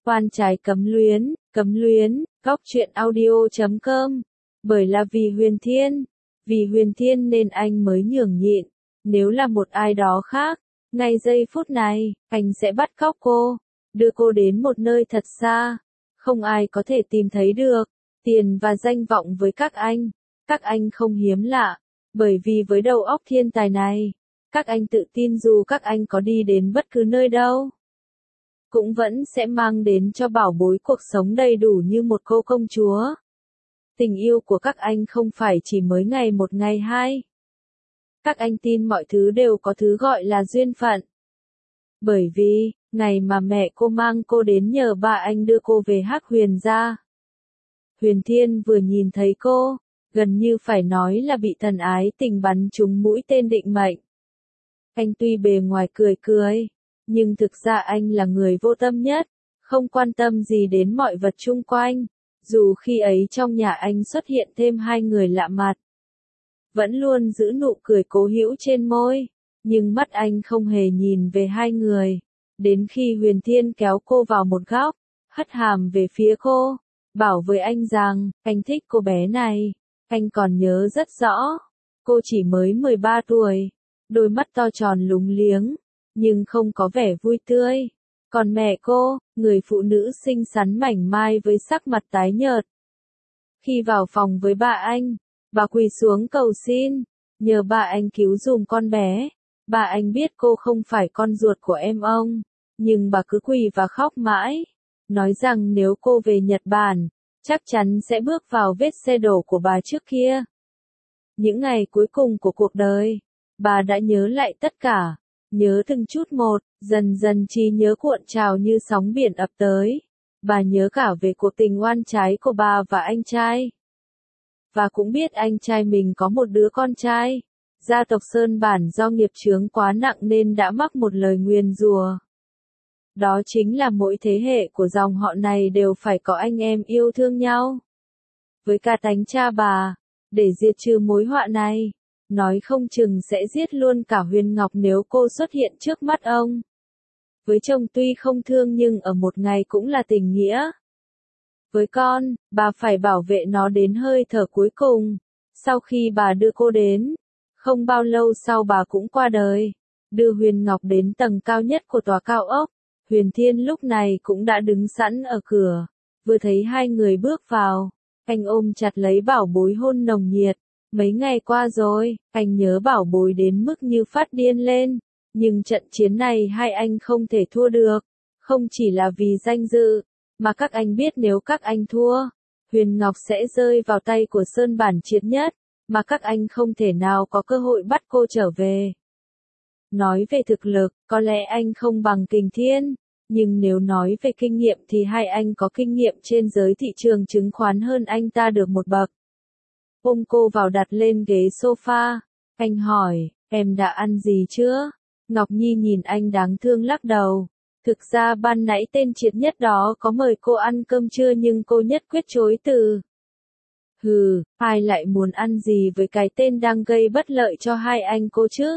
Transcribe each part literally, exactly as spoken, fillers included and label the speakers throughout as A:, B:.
A: Oan trái cấm luyến, cấm luyến, góc truyện audio chấm com. Bởi là vì Huyền Thiên, vì Huyền Thiên nên anh mới nhường nhịn. Nếu là một ai đó khác, ngay giây phút này, anh sẽ bắt cóc cô, đưa cô đến một nơi thật xa, không ai có thể tìm thấy được. Tiền và danh vọng với các anh, các anh không hiếm lạ, bởi vì với đầu óc thiên tài này, các anh tự tin dù các anh có đi đến bất cứ nơi đâu, cũng vẫn sẽ mang đến cho bảo bối cuộc sống đầy đủ như một cô công chúa. Tình yêu của các anh không phải chỉ mới ngày một ngày hai. Các anh tin mọi thứ đều có thứ gọi là duyên phận. Bởi vì, ngày mà mẹ cô mang cô đến nhờ ba anh đưa cô về Hắc Huyền gia, Huyền Thiên vừa nhìn thấy cô, gần như phải nói là bị thần ái tình bắn trúng mũi tên định mệnh. Anh tuy bề ngoài cười cười, nhưng thực ra anh là người vô tâm nhất, không quan tâm gì đến mọi vật chung quanh, dù khi ấy trong nhà anh xuất hiện thêm hai người lạ mặt. Vẫn luôn giữ nụ cười cố hữu trên môi, nhưng mắt anh không hề nhìn về hai người, đến khi Huyền Thiên kéo cô vào một góc, hất hàm về phía cô, bảo với anh rằng, anh thích cô bé này, anh còn nhớ rất rõ, cô chỉ mới mười ba tuổi, đôi mắt to tròn lúng liếng, nhưng không có vẻ vui tươi. Còn mẹ cô, người phụ nữ xinh xắn mảnh mai với sắc mặt tái nhợt. Khi vào phòng với bà anh, bà quỳ xuống cầu xin, nhờ bà anh cứu dùm con bé. Bà anh biết cô không phải con ruột của em ông, nhưng bà cứ quỳ và khóc mãi, nói rằng nếu cô về Nhật Bản, chắc chắn sẽ bước vào vết xe đổ của bà trước kia. Những ngày cuối cùng của cuộc đời, bà đã nhớ lại tất cả, nhớ từng chút một, dần dần trí nhớ cuộn trào như sóng biển ập tới. Bà nhớ cả về cuộc tình oan trái của bà và anh trai. Và cũng biết anh trai mình có một đứa con trai. Gia tộc Sơn Bản do nghiệp chướng quá nặng nên đã mắc một lời nguyền rủa. Đó chính là mỗi thế hệ của dòng họ này đều phải có anh em yêu thương nhau. Với cả tánh cha bà, để diệt trừ mối họa này, nói không chừng sẽ giết luôn cả Huyền Ngọc nếu cô xuất hiện trước mắt ông. Với chồng tuy không thương nhưng ở một ngày cũng là tình nghĩa. Với con, bà phải bảo vệ nó đến hơi thở cuối cùng. Sau khi bà đưa cô đến, không bao lâu sau bà cũng qua đời, đưa Huyền Ngọc đến tầng cao nhất của tòa cao ốc. Huyền Thiên lúc này cũng đã đứng sẵn ở cửa, vừa thấy hai người bước vào, anh ôm chặt lấy bảo bối hôn nồng nhiệt. Mấy ngày qua rồi, anh nhớ bảo bối đến mức như phát điên lên, nhưng trận chiến này hai anh không thể thua được, không chỉ là vì danh dự, mà các anh biết nếu các anh thua, Huyền Ngọc sẽ rơi vào tay của Sơn Bản Triệt Nhất, mà các anh không thể nào có cơ hội bắt cô trở về. Nói về thực lực, có lẽ anh không bằng Kình Thiên, nhưng nếu nói về kinh nghiệm thì hai anh có kinh nghiệm trên giới thị trường chứng khoán hơn anh ta được một bậc. Ôm cô vào đặt lên ghế sofa, anh hỏi, em đã ăn gì chưa? Ngọc Nhi nhìn anh đáng thương lắc đầu. Thực ra ban nãy tên Triệt Nhất đó có mời cô ăn cơm trưa nhưng cô nhất quyết chối từ. Hừ, ai lại muốn ăn gì với cái tên đang gây bất lợi cho hai anh cô chứ?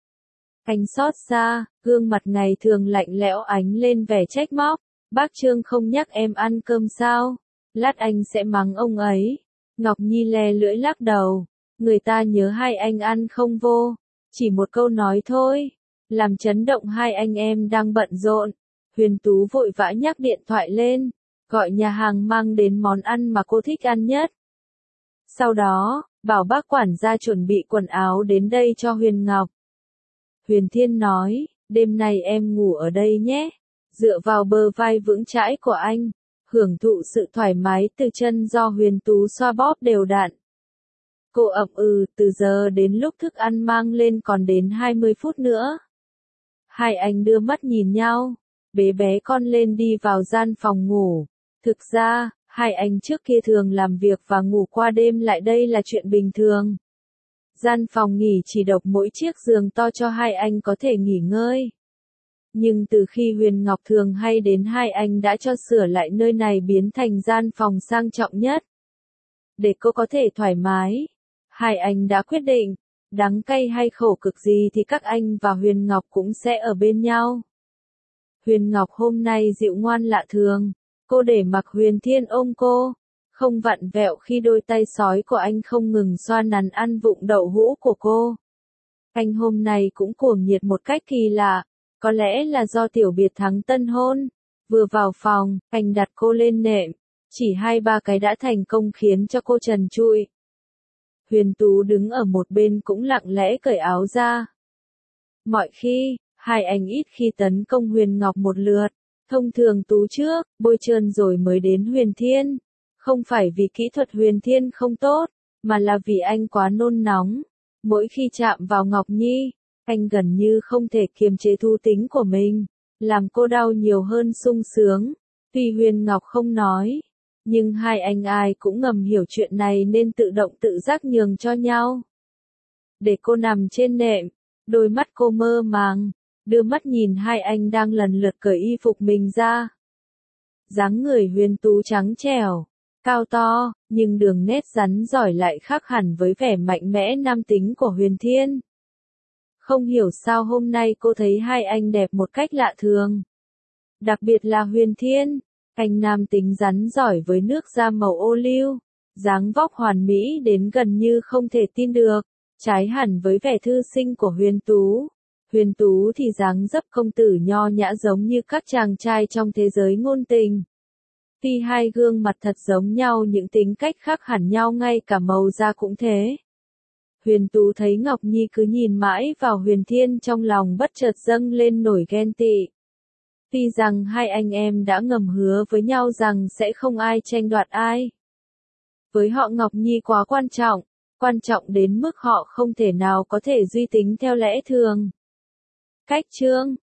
A: Anh xót xa, gương mặt ngày thường lạnh lẽo ánh lên vẻ trách móc. Bác Trương không nhắc em ăn cơm sao? Lát anh sẽ mắng ông ấy. Ngọc Nhi le lưỡi lắc đầu. Người ta nhớ hai anh ăn không vô. Chỉ một câu nói thôi, làm chấn động hai anh em đang bận rộn. Huyền Tú vội vã nhắc điện thoại lên, gọi nhà hàng mang đến món ăn mà cô thích ăn nhất. Sau đó, bảo bác quản gia chuẩn bị quần áo đến đây cho Huyền Ngọc. Huyền Thiên nói, đêm nay em ngủ ở đây nhé. Dựa vào bờ vai vững chãi của anh, hưởng thụ sự thoải mái từ chân do Huyền Tú xoa bóp đều đặn. Cô ậm ừ, từ giờ đến lúc thức ăn mang lên còn đến hai mươi phút nữa. Hai anh đưa mắt nhìn nhau, bế bé con lên đi vào gian phòng ngủ. Thực ra, hai anh trước kia thường làm việc và ngủ qua đêm lại đây là chuyện bình thường. Gian phòng nghỉ chỉ độc mỗi chiếc giường to cho hai anh có thể nghỉ ngơi. Nhưng từ khi Huyền Ngọc thường hay đến hai anh đã cho sửa lại nơi này biến thành gian phòng sang trọng nhất. Để cô có thể thoải mái, hai anh đã quyết định, đắng cay hay khổ cực gì thì các anh và Huyền Ngọc cũng sẽ ở bên nhau. Huyền Ngọc hôm nay dịu ngoan lạ thường, Cô để mặc Huyền Thiên ôm cô, không vặn vẹo khi đôi tay sói của anh không ngừng xoa nắn ăn vụng đậu hũ của cô. Anh hôm nay cũng cuồng nhiệt một cách kỳ lạ, có lẽ là do tiểu biệt thắng tân hôn. Vừa vào phòng, anh đặt cô lên nệm, chỉ hai ba cái đã thành công khiến cho cô trần trụi. Huyền Tú đứng ở một bên cũng lặng lẽ cởi áo ra. Mọi khi, hai anh ít khi tấn công Huyền Ngọc một lượt, thông thường Tú trước, bôi trơn rồi mới đến Huyền Thiên. Không phải vì kỹ thuật Huyền Thiên không tốt, mà là vì anh quá nôn nóng. Mỗi khi chạm vào Ngọc Nhi, anh gần như không thể kiềm chế thú tính của mình, làm cô đau nhiều hơn sung sướng. Tuy Huyền Ngọc không nói, nhưng hai anh ai cũng ngầm hiểu chuyện này nên tự động tự giác nhường cho nhau. Để cô nằm trên nệm, đôi mắt cô mơ màng, đưa mắt nhìn hai anh đang lần lượt cởi y phục mình ra. Dáng người Huyền Tú trắng trẻo, cao to, nhưng đường nét rắn giỏi lại khác hẳn với vẻ mạnh mẽ nam tính của Huyền Thiên. Không hiểu sao hôm nay cô thấy hai anh đẹp một cách lạ thường. Đặc biệt là Huyền Thiên, anh nam tính rắn giỏi với nước da màu ô liu, dáng vóc hoàn mỹ đến gần như không thể tin được, trái hẳn với vẻ thư sinh của Huyền Tú. Huyền Tú thì dáng dấp công tử nho nhã giống như các chàng trai trong thế giới ngôn tình. Tuy hai gương mặt thật giống nhau những tính cách khác hẳn nhau ngay cả màu da cũng thế. Huyền Tú thấy Ngọc Nhi cứ nhìn mãi vào Huyền Thiên trong lòng bất chợt dâng lên nổi ghen tị. Tuy rằng hai anh em đã ngầm hứa với nhau rằng sẽ không ai tranh đoạt ai. Với họ Ngọc Nhi quá quan trọng, quan trọng đến mức họ không thể nào có thể duy tính theo lẽ thường. Cách chương